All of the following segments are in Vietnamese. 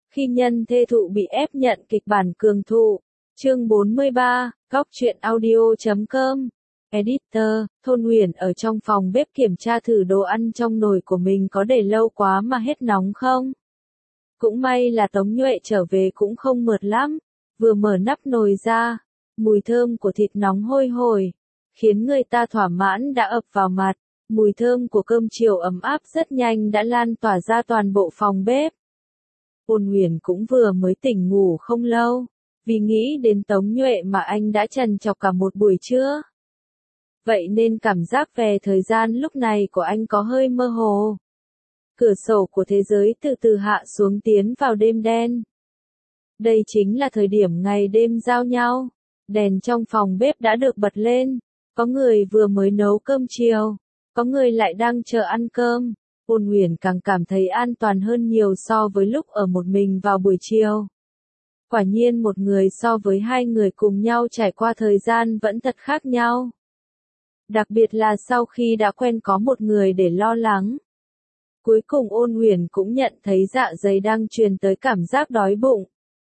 Khi nhân thê thụ bị ép nhận kịch bản cường thụ. Chương 43, Góc truyện audio.com. Editor, Thôn Huyền ở trong phòng bếp kiểm tra thử đồ ăn trong nồi của mình có để lâu quá mà hết nóng không. Cũng may là Tống Nhuệ trở về cũng không mượt lắm, vừa mở nắp nồi ra, mùi thơm của thịt nóng hôi hổi, khiến người ta thỏa mãn đã ập vào mặt, mùi thơm của cơm chiều ấm áp rất nhanh đã lan tỏa ra toàn bộ phòng bếp. Ôn Huyền cũng vừa mới tỉnh ngủ không lâu, vì nghĩ đến Tống Nhuệ mà anh đã trằn trọc cả một buổi trưa. Vậy nên cảm giác về thời gian lúc này của anh có hơi mơ hồ. Cửa sổ của thế giới từ từ hạ xuống tiến vào đêm đen. Đây chính là thời điểm ngày đêm giao nhau. Đèn trong phòng bếp đã được bật lên. Có người vừa mới nấu cơm chiều. Có người lại đang chờ ăn cơm. Ôn Huyền càng cảm thấy an toàn hơn nhiều so với lúc ở một mình vào buổi chiều. Quả nhiên một người so với hai người cùng nhau trải qua thời gian vẫn thật khác nhau. Đặc biệt là sau khi đã quen có một người để lo lắng. Cuối cùng Ôn Huyền cũng nhận thấy dạ dày đang truyền tới cảm giác đói bụng.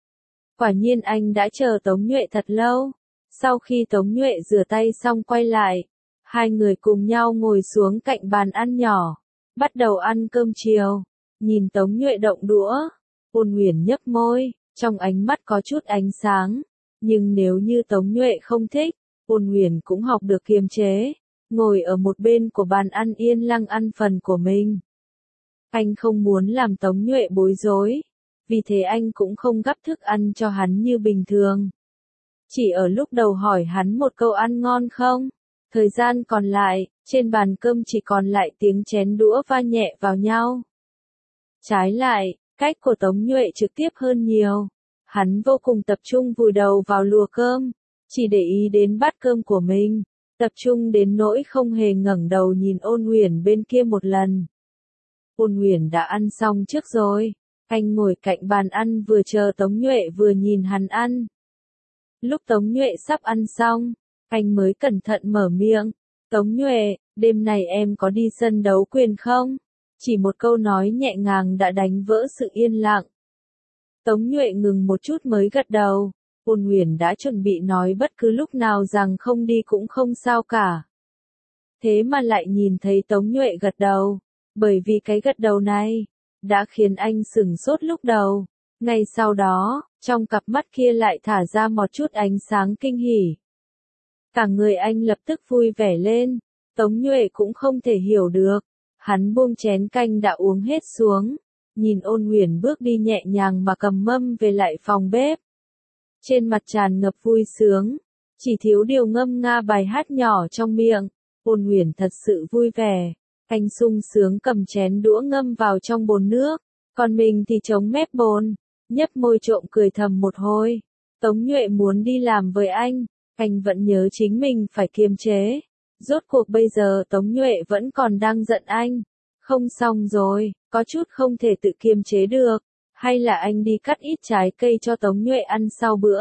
Quả nhiên anh đã chờ Tống Nhuệ thật lâu. Sau khi Tống Nhuệ rửa tay xong quay lại, hai người cùng nhau ngồi xuống cạnh bàn ăn nhỏ, bắt đầu ăn cơm chiều. Nhìn Tống Nhuệ động đũa, Ôn Huyền nhếch môi, trong ánh mắt có chút ánh sáng. Nhưng nếu như Tống Nhuệ không thích, Ôn Huyền cũng học được kiềm chế, ngồi ở một bên của bàn ăn yên lặng ăn phần của mình. Anh không muốn làm Tống Nhuệ bối rối, vì thế anh cũng không gắp thức ăn cho hắn như bình thường. Chỉ ở lúc đầu hỏi hắn một câu ăn ngon không, thời gian còn lại, trên bàn cơm chỉ còn lại tiếng chén đũa va nhẹ vào nhau. Trái lại, cách của Tống Nhuệ trực tiếp hơn nhiều. Hắn vô cùng tập trung vùi đầu vào lùa cơm, chỉ để ý đến bát cơm của mình, tập trung đến nỗi không hề ngẩng đầu nhìn Ôn Huyền bên kia một lần. Ôn Huyền đã ăn xong trước rồi, anh ngồi cạnh bàn ăn vừa chờ Tống Nhuệ vừa nhìn hắn ăn. Lúc Tống Nhuệ sắp ăn xong, anh mới cẩn thận mở miệng, Tống Nhuệ, đêm này em có đi sân đấu quyền không? Chỉ một câu nói nhẹ nhàng đã đánh vỡ sự yên lặng. Tống Nhuệ ngừng một chút mới gật đầu. Ôn Huyền đã chuẩn bị nói bất cứ lúc nào rằng không đi cũng không sao cả. Thế mà lại nhìn thấy Tống Nhuệ gật đầu. Bởi vì cái gật đầu này, đã khiến anh sửng sốt lúc đầu. Ngay sau đó, trong cặp mắt kia lại thả ra một chút ánh sáng kinh hỉ. Cả người anh lập tức vui vẻ lên. Tống Nhuệ cũng không thể hiểu được. Hắn buông chén canh đã uống hết xuống. Nhìn Ôn Huyền bước đi nhẹ nhàng mà cầm mâm về lại phòng bếp. Trên mặt tràn ngập vui sướng, chỉ thiếu điều ngâm nga bài hát nhỏ trong miệng. Ôn Huyền thật sự vui vẻ, anh sung sướng cầm chén đũa ngâm vào trong bồn nước, còn mình thì chống mép bồn, nhếch môi trộm cười thầm một hồi. Tống Nhuệ muốn đi làm với anh vẫn nhớ chính mình phải kiềm chế. Rốt cuộc bây giờ Tống Nhuệ vẫn còn đang giận anh. Không xong rồi, có chút không thể tự kiềm chế được. Hay là anh đi cắt ít trái cây cho Tống Nhuệ ăn sau bữa?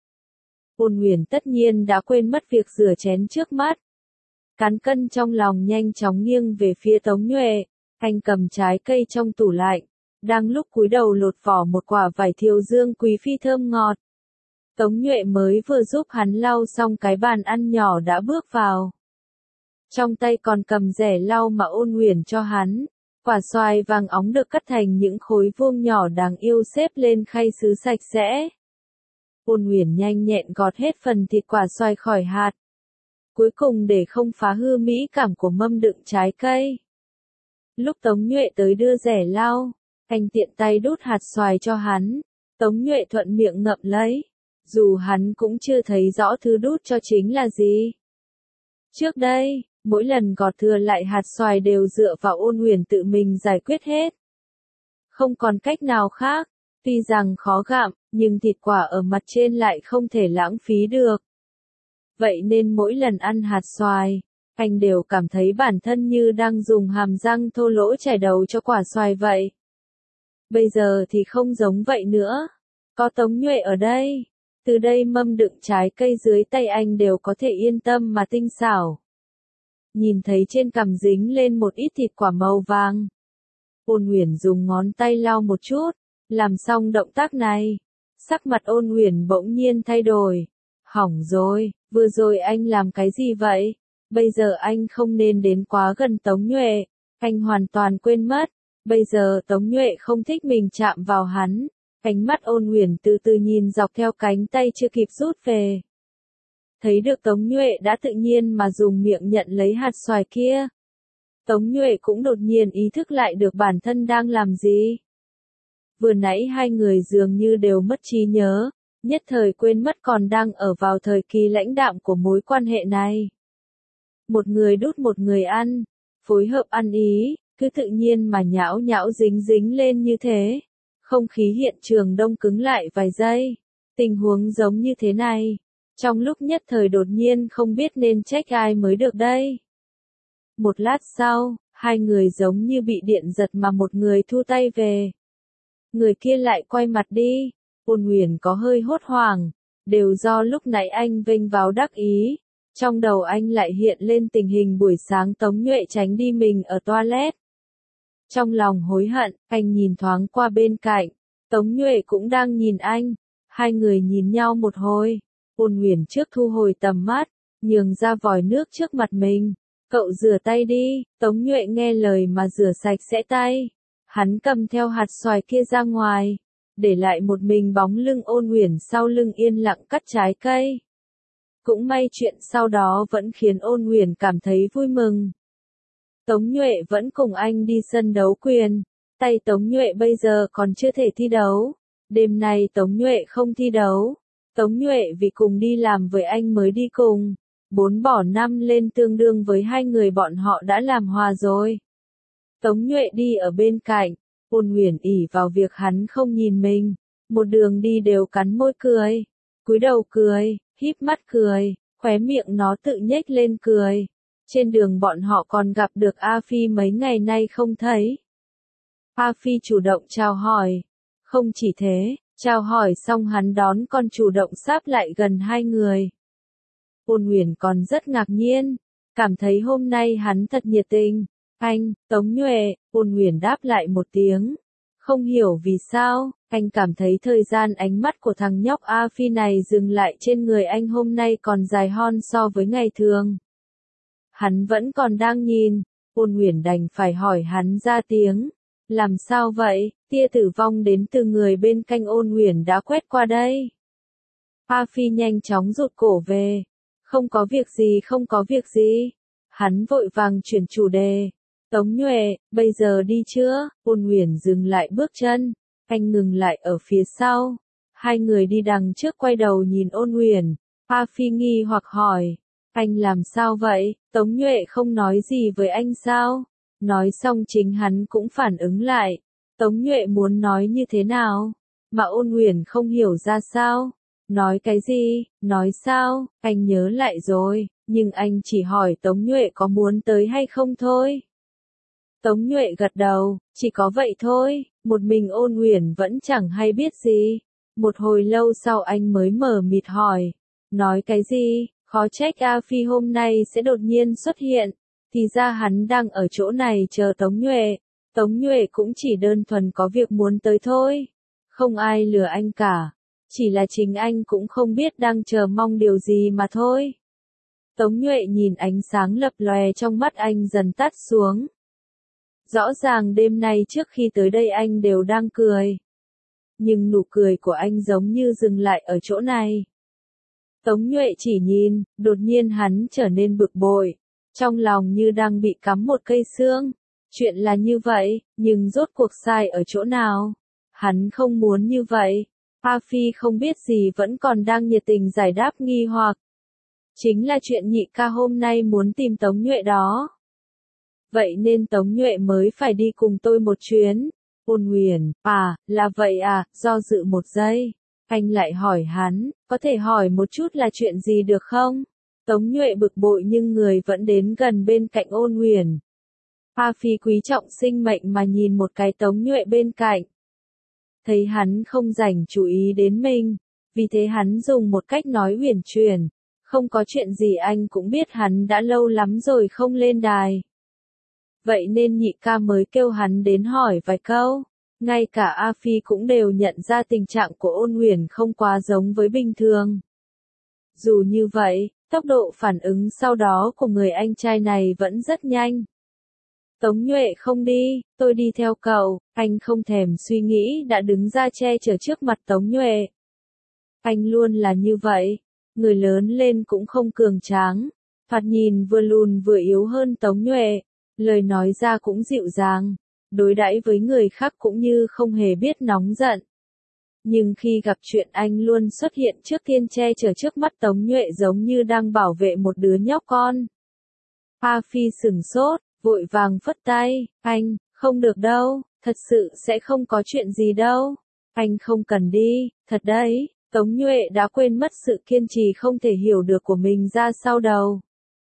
Ôn Huyền tất nhiên đã quên mất việc rửa chén trước mắt. Cán cân trong lòng nhanh chóng nghiêng về phía Tống Nhuệ. Anh cầm trái cây trong tủ lạnh, đang lúc cúi đầu lột vỏ một quả vải thiều dương quý phi thơm ngọt. Tống Nhuệ mới vừa giúp hắn lau xong cái bàn ăn nhỏ đã bước vào. Trong tay còn cầm rẻ lau mà Ôn Huyền cho hắn. Quả xoài vàng óng được cắt thành những khối vuông nhỏ đáng yêu xếp lên khay sứ sạch sẽ. Ôn Huyền nhanh nhẹn gọt hết phần thịt quả xoài khỏi hạt. Cuối cùng để không phá hư mỹ cảm của mâm đựng trái cây. Lúc Tống Nhuệ tới đưa rẻ lau, anh tiện tay đút hạt xoài cho hắn. Tống Nhuệ thuận miệng ngậm lấy. Dù hắn cũng chưa thấy rõ thứ đút cho chính là gì. Trước đây, mỗi lần gọt thừa lại hạt xoài đều dựa vào Ôn Huyền tự mình giải quyết hết. Không còn cách nào khác, tuy rằng khó gặm, nhưng thịt quả ở mặt trên lại không thể lãng phí được. Vậy nên mỗi lần ăn hạt xoài, anh đều cảm thấy bản thân như đang dùng hàm răng thô lỗ chải đầu cho quả xoài vậy. Bây giờ thì không giống vậy nữa. Có Tống Nhuệ ở đây, từ đây mâm đựng trái cây dưới tay anh đều có thể yên tâm mà tinh xảo. Nhìn thấy trên cằm dính lên một ít thịt quả màu vàng. Ôn Huyền dùng ngón tay lau một chút, Làm xong động tác này, sắc mặt Ôn Huyền bỗng nhiên thay đổi. Hỏng rồi, vừa rồi anh làm cái gì vậy? Bây giờ anh không nên đến quá gần Tống Nhuệ. Anh hoàn toàn quên mất. Bây giờ Tống Nhuệ không thích mình chạm vào hắn. Ánh mắt Ôn Huyền từ từ nhìn dọc theo cánh tay chưa kịp rút về. Thấy được Tống Nhuệ đã tự nhiên mà dùng miệng nhận lấy hạt xoài kia. Tống Nhuệ cũng đột nhiên ý thức lại được bản thân đang làm gì. Vừa nãy hai người dường như đều mất trí nhớ, nhất thời quên mất còn đang ở vào thời kỳ lãnh đạm của mối quan hệ này. Một người đút một người ăn, phối hợp ăn ý, cứ tự nhiên mà nhão nhão dính dính lên như thế. Không khí hiện trường đông cứng lại vài giây. Tình huống giống như thế này, trong lúc nhất thời đột nhiên không biết nên trách ai mới được đây. Một lát sau, hai người giống như bị điện giật mà một người thu tay về. Người kia lại quay mặt đi. Ôn Huyền có hơi hốt hoảng, đều do lúc nãy anh vênh váo đắc ý. Trong đầu anh lại hiện lên tình hình buổi sáng Tống Nhuệ tránh đi mình ở toilet. Trong lòng hối hận, anh nhìn thoáng qua bên cạnh, Tống Nhuệ cũng đang nhìn anh. Hai người nhìn nhau một hồi. Ôn Huyền trước thu hồi tầm mắt, nhường ra vòi nước trước mặt mình. Cậu rửa tay đi. Tống Nhuệ nghe lời mà rửa sạch sẽ tay. Hắn cầm theo hạt xoài kia ra ngoài, để lại một mình bóng lưng Ôn Huyền sau lưng yên lặng cắt trái cây. Cũng may chuyện sau đó vẫn khiến Ôn Huyền cảm thấy vui mừng. Tống Nhuệ vẫn cùng anh đi sân đấu quyền. Tay Tống Nhuệ bây giờ còn chưa thể thi đấu. Đêm nay Tống Nhuệ không thi đấu. Tống Nhuệ vì cùng đi làm với anh mới đi cùng. 4 bỏ 5 lên tương đương với hai người bọn họ đã làm hòa rồi. Tống Nhuệ đi ở bên cạnh, Ôn Huyền ỷ vào việc hắn không nhìn mình, một đường đi đều cắn môi cười, cúi đầu cười, híp mắt cười, khóe miệng nó tự nhếch lên cười. Trên đường bọn họ còn gặp được A Phi mấy ngày nay không thấy. A Phi chủ động chào hỏi. Không chỉ thế, chào hỏi xong hắn đón còn chủ động sáp lại gần hai người. Ôn Huyền còn rất ngạc nhiên, cảm thấy hôm nay hắn thật nhiệt tình. Anh, Tống Nhuệ. Ôn Huyền đáp lại một tiếng. Không hiểu vì sao, anh cảm thấy thời gian ánh mắt của thằng nhóc A Phi này dừng lại trên người anh hôm nay còn dài hơn so với ngày thường. Hắn vẫn còn đang nhìn, Ôn Huyền đành phải hỏi hắn ra tiếng. Làm sao vậy? Tia tử vong đến từ người bên cạnh Ôn Huyền đã quét qua đây. A Phi nhanh chóng rụt cổ về. Không có việc gì, không có việc gì. Hắn vội vàng chuyển chủ đề. Tống Nhuệ, bây giờ đi chưa? Ôn Huyền dừng lại bước chân. Anh ngừng lại ở phía sau. Hai người đi đằng trước quay đầu nhìn Ôn Huyền. A Phi nghi hoặc hỏi. Anh làm sao vậy? Tống Nhuệ không nói gì với anh sao? Nói xong chính hắn cũng phản ứng lại. Tống Nhuệ muốn nói như thế nào? Mà Ôn Huyền không hiểu ra sao? Nói cái gì? Nói sao? Anh nhớ lại rồi, nhưng anh chỉ hỏi Tống Nhuệ có muốn tới hay không thôi. Tống Nhuệ gật đầu, chỉ có vậy thôi, một mình Ôn Huyền vẫn chẳng hay biết gì. Một hồi lâu sau anh mới mở mịt hỏi. Nói cái gì? Khó trách A Phi hôm nay sẽ đột nhiên xuất hiện. Thì ra hắn đang ở chỗ này chờ Tống Nhuệ. Tống Nhuệ cũng chỉ đơn thuần có việc muốn tới thôi. Không ai lừa anh cả. Chỉ là chính anh cũng không biết đang chờ mong điều gì mà thôi. Tống Nhuệ nhìn ánh sáng lập lòe trong mắt anh dần tắt xuống. Rõ ràng đêm nay trước khi tới đây anh đều đang cười. Nhưng nụ cười của anh giống như dừng lại ở chỗ này. Tống Nhuệ chỉ nhìn, đột nhiên hắn trở nên bực bội. Trong lòng như đang bị cắm một cây xương. Chuyện là như vậy, nhưng rốt cuộc sai ở chỗ nào? Hắn không muốn như vậy. A Phi không biết gì vẫn còn đang nhiệt tình giải đáp nghi hoặc. Chính là chuyện nhị ca hôm nay muốn tìm Tống Nhuệ đó. Vậy nên Tống Nhuệ mới phải đi cùng tôi một chuyến. Ôn Huyền, là vậy à, do dự một giây. Anh lại hỏi hắn, có thể hỏi một chút là chuyện gì được không? Tống Nhuệ bực bội nhưng người vẫn đến gần bên cạnh Ôn Huyền. A Phi quý trọng sinh mệnh mà nhìn một cái Tống Nhuệ bên cạnh. Thấy hắn không dành chú ý đến mình, vì thế hắn dùng một cách nói huyền chuyển. Không có chuyện gì anh cũng biết hắn đã lâu lắm rồi không lên đài. Vậy nên nhị ca mới kêu hắn đến hỏi vài câu. Ngay cả A Phi cũng đều nhận ra tình trạng của Ôn Huyền không quá giống với bình thường. Dù như vậy, tốc độ phản ứng sau đó của người anh trai này vẫn rất nhanh. Tống Nhuệ không đi, tôi đi theo cậu, anh không thèm suy nghĩ đã đứng ra che chở trước mặt Tống Nhuệ. Anh luôn là như vậy, người lớn lên cũng không cường tráng, thoạt nhìn vừa lùn vừa yếu hơn Tống Nhuệ, lời nói ra cũng dịu dàng, đối đãi với người khác cũng như không hề biết nóng giận. Nhưng khi gặp chuyện anh luôn xuất hiện trước tiên che chở trước mắt Tống Nhuệ giống như đang bảo vệ một đứa nhóc con. A Phi sửng sốt, vội vàng phất tay, anh, không được đâu, thật sự sẽ không có chuyện gì đâu. Anh không cần đi, thật đấy. Tống Nhuệ đã quên mất sự kiên trì không thể hiểu được của mình ra sau đầu.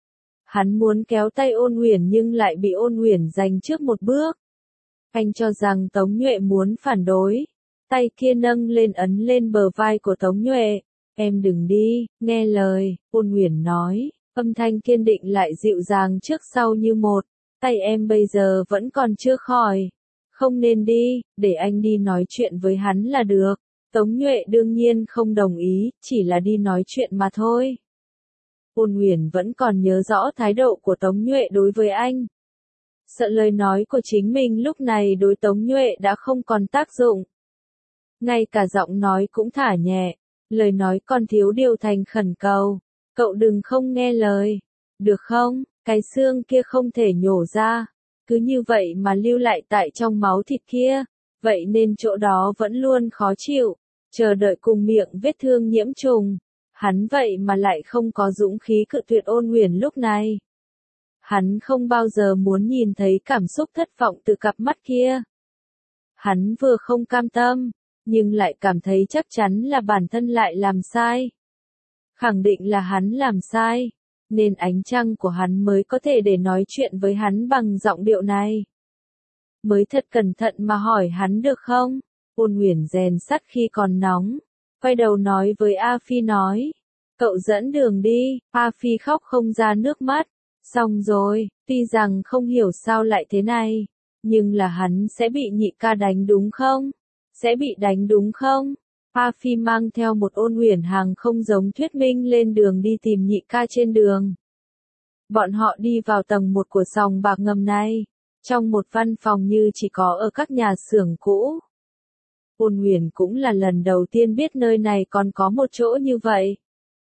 Hắn muốn kéo tay Ôn Huyền nhưng lại bị Ôn Huyền giành trước một bước. Anh cho rằng Tống Nhuệ muốn phản đối. Tay kia nâng lên ấn lên bờ vai của Tống Nhuệ. Em đừng đi, nghe lời, Ôn Huyền nói, âm thanh kiên định lại dịu dàng trước sau như một. Tay em bây giờ vẫn còn chưa khỏi. Không nên đi, để anh đi nói chuyện với hắn là được. Tống Nhuệ đương nhiên không đồng ý, chỉ là đi nói chuyện mà thôi. Ôn Huyền vẫn còn nhớ rõ thái độ của Tống Nhuệ đối với anh. Sợ lời nói của chính mình lúc này đối Tống Nhuệ đã không còn tác dụng. Ngay cả giọng nói cũng thả nhẹ, lời nói còn thiếu điều thành khẩn cầu. Cậu đừng không nghe lời, được không, cái xương kia không thể nhổ ra, cứ như vậy mà lưu lại tại trong máu thịt kia, vậy nên chỗ đó vẫn luôn khó chịu, chờ đợi cùng miệng vết thương nhiễm trùng. Hắn vậy mà lại không có dũng khí cự tuyệt Ôn Huyền lúc này. Hắn không bao giờ muốn nhìn thấy cảm xúc thất vọng từ cặp mắt kia. Hắn vừa không cam tâm, nhưng lại cảm thấy chắc chắn là bản thân lại làm sai. Khẳng định là hắn làm sai, nên ánh trăng của hắn mới có thể để nói chuyện với hắn bằng giọng điệu này. Mới thật cẩn thận mà hỏi hắn được không? Ôn Huyền rèn sắt khi còn nóng, quay đầu nói với A Phi nói, cậu dẫn đường đi. A Phi khóc không ra nước mắt. Xong rồi, tuy rằng không hiểu sao lại thế này, nhưng là hắn sẽ bị nhị ca đánh đúng không? Sẽ bị đánh đúng không? A Phi mang theo một Ôn Huyền hàng không giống thuyết minh lên đường đi tìm nhị ca trên đường. Bọn họ đi vào tầng 1 của sòng bạc ngầm này, trong một văn phòng như chỉ có ở các nhà xưởng cũ. Ôn Huyền cũng là lần đầu tiên biết nơi này còn có một chỗ như vậy.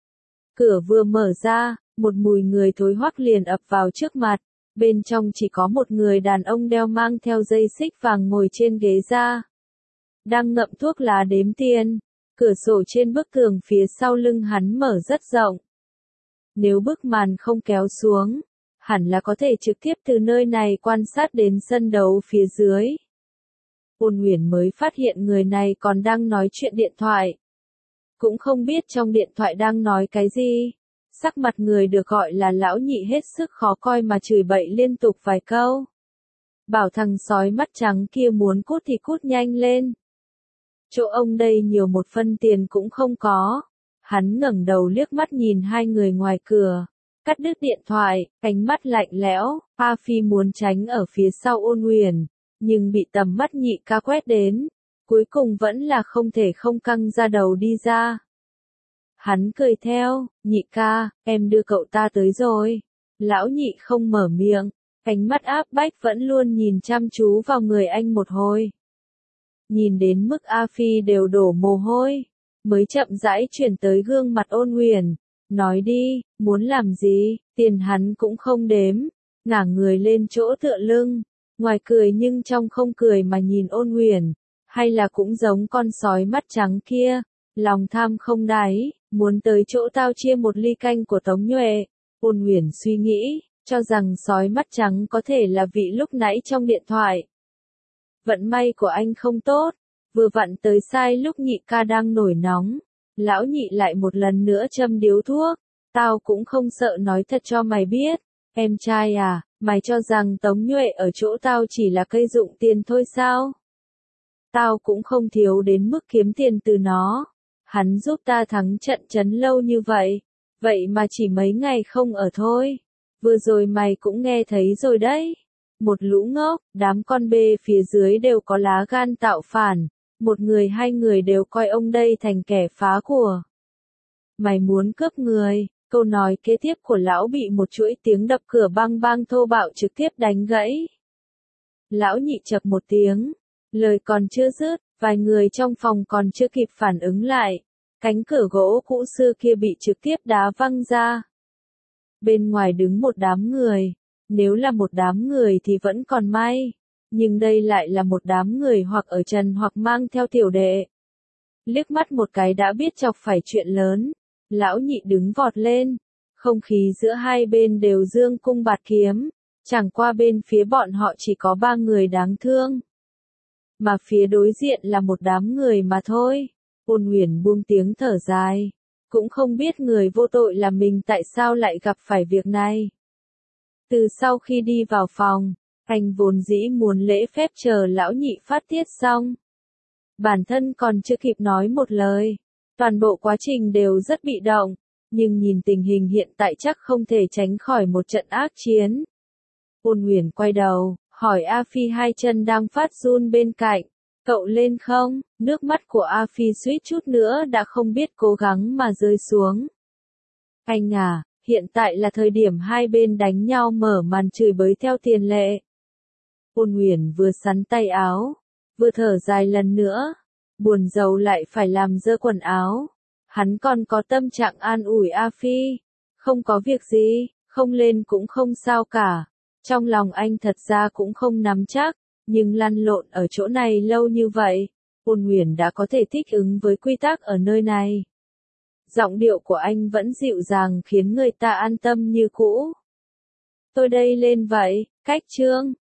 Cửa vừa mở ra, một mùi người thối hoắc liền ập vào trước mặt, bên trong chỉ có một người đàn ông đeo mang theo dây xích vàng ngồi trên ghế da. Đang ngậm thuốc lá đếm tiền, cửa sổ trên bức tường phía sau lưng hắn mở rất rộng. Nếu bức màn không kéo xuống, hẳn là có thể trực tiếp từ nơi này quan sát đến sân đấu phía dưới. Ôn Huyền mới phát hiện người này còn đang nói chuyện điện thoại. Cũng không biết trong điện thoại đang nói cái gì. Sắc mặt người được gọi là lão nhị hết sức khó coi mà chửi bậy liên tục vài câu. Bảo thằng sói mắt trắng kia muốn cút thì cút nhanh lên. Chỗ ông đây nhiều một phân tiền cũng không có. Hắn ngẩng đầu liếc mắt nhìn hai người ngoài cửa. Cắt đứt điện thoại, ánh mắt lạnh lẽo. A Phi muốn tránh ở phía sau Ôn Huyền, nhưng bị tầm mắt nhị ca quét đến. Cuối cùng vẫn là không thể không căng ra đầu đi ra. Hắn cười theo, nhị ca, em đưa cậu ta tới rồi. Lão nhị không mở miệng, ánh mắt áp bách vẫn luôn nhìn chăm chú vào người anh một hồi. Nhìn đến mức A Phi đều đổ mồ hôi, mới chậm rãi chuyển tới gương mặt Ôn Huyền. Nói đi, muốn làm gì, tiền hắn cũng không đếm, ngả người lên chỗ tựa lưng, ngoài cười nhưng trong không cười mà nhìn Ôn Huyền, hay là cũng giống con sói mắt trắng kia, lòng tham không đáy, muốn tới chỗ tao chia một ly canh của Tống Nhuệ. Ôn Huyền suy nghĩ, cho rằng sói mắt trắng có thể là vị lúc nãy trong điện thoại. Vận may của anh không tốt, vừa vặn tới sai lúc nhị ca đang nổi nóng. Lão nhị lại một lần nữa châm điếu thuốc. Tao cũng không sợ nói thật cho mày biết. Em trai à, mày cho rằng Tống Nhuệ ở chỗ tao chỉ là cây dụng tiền thôi sao? Tao cũng không thiếu đến mức kiếm tiền từ nó. Hắn giúp ta thắng trận chấn lâu như vậy. Vậy mà chỉ mấy ngày không ở thôi. Vừa rồi mày cũng nghe thấy rồi đấy. Một lũ ngốc, đám con bê phía dưới đều có lá gan tạo phản, một người hai người đều coi ông đây thành kẻ phá của. Mày muốn cướp người, câu nói kế tiếp của lão bị một chuỗi tiếng đập cửa bang bang thô bạo trực tiếp đánh gãy. Lão Nhị chập một tiếng, lời còn chưa dứt, vài người trong phòng còn chưa kịp phản ứng lại, cánh cửa gỗ cũ xưa kia bị trực tiếp đá văng ra. Bên ngoài đứng một đám người, nếu là một đám người thì vẫn còn may, nhưng đây lại là một đám người hoặc ở trần hoặc mang theo tiểu đệ. Liếc mắt một cái đã biết chọc phải chuyện lớn, lão Nhị đứng vọt lên, không khí giữa hai bên đều dương cung bạt kiếm, chẳng qua bên phía bọn họ chỉ có 3 người đáng thương. Mà phía đối diện là một đám người mà thôi. Ôn Huyền buông tiếng thở dài, cũng không biết người vô tội là mình tại sao lại gặp phải việc này. Từ sau khi đi vào phòng, anh vốn dĩ muốn lễ phép chờ lão Nhị phát tiết xong. Bản thân còn chưa kịp nói một lời, toàn bộ quá trình đều rất bị động, nhưng nhìn tình hình hiện tại chắc không thể tránh khỏi một trận ác chiến. Ôn Huyền quay đầu, hỏi A Phi hai chân đang phát run bên cạnh, cậu lên không? Nước mắt của A Phi suýt chút nữa đã không biết cố gắng mà rơi xuống. Anh à, hiện tại là thời điểm hai bên đánh nhau mở màn chửi bới theo tiền lệ. Ôn Huyền vừa sắn tay áo, vừa thở dài lần nữa, buồn rầu lại phải làm dơ quần áo. Hắn còn có tâm trạng an ủi A Phi, không có việc gì, không lên cũng không sao cả. Trong lòng anh thật ra cũng không nắm chắc, nhưng lăn lộn ở chỗ này lâu như vậy, Ôn Huyền đã có thể thích ứng với quy tắc ở nơi này. Giọng điệu của anh vẫn dịu dàng khiến người ta an tâm như cũ. Tôi đây lên vậy, cách chương.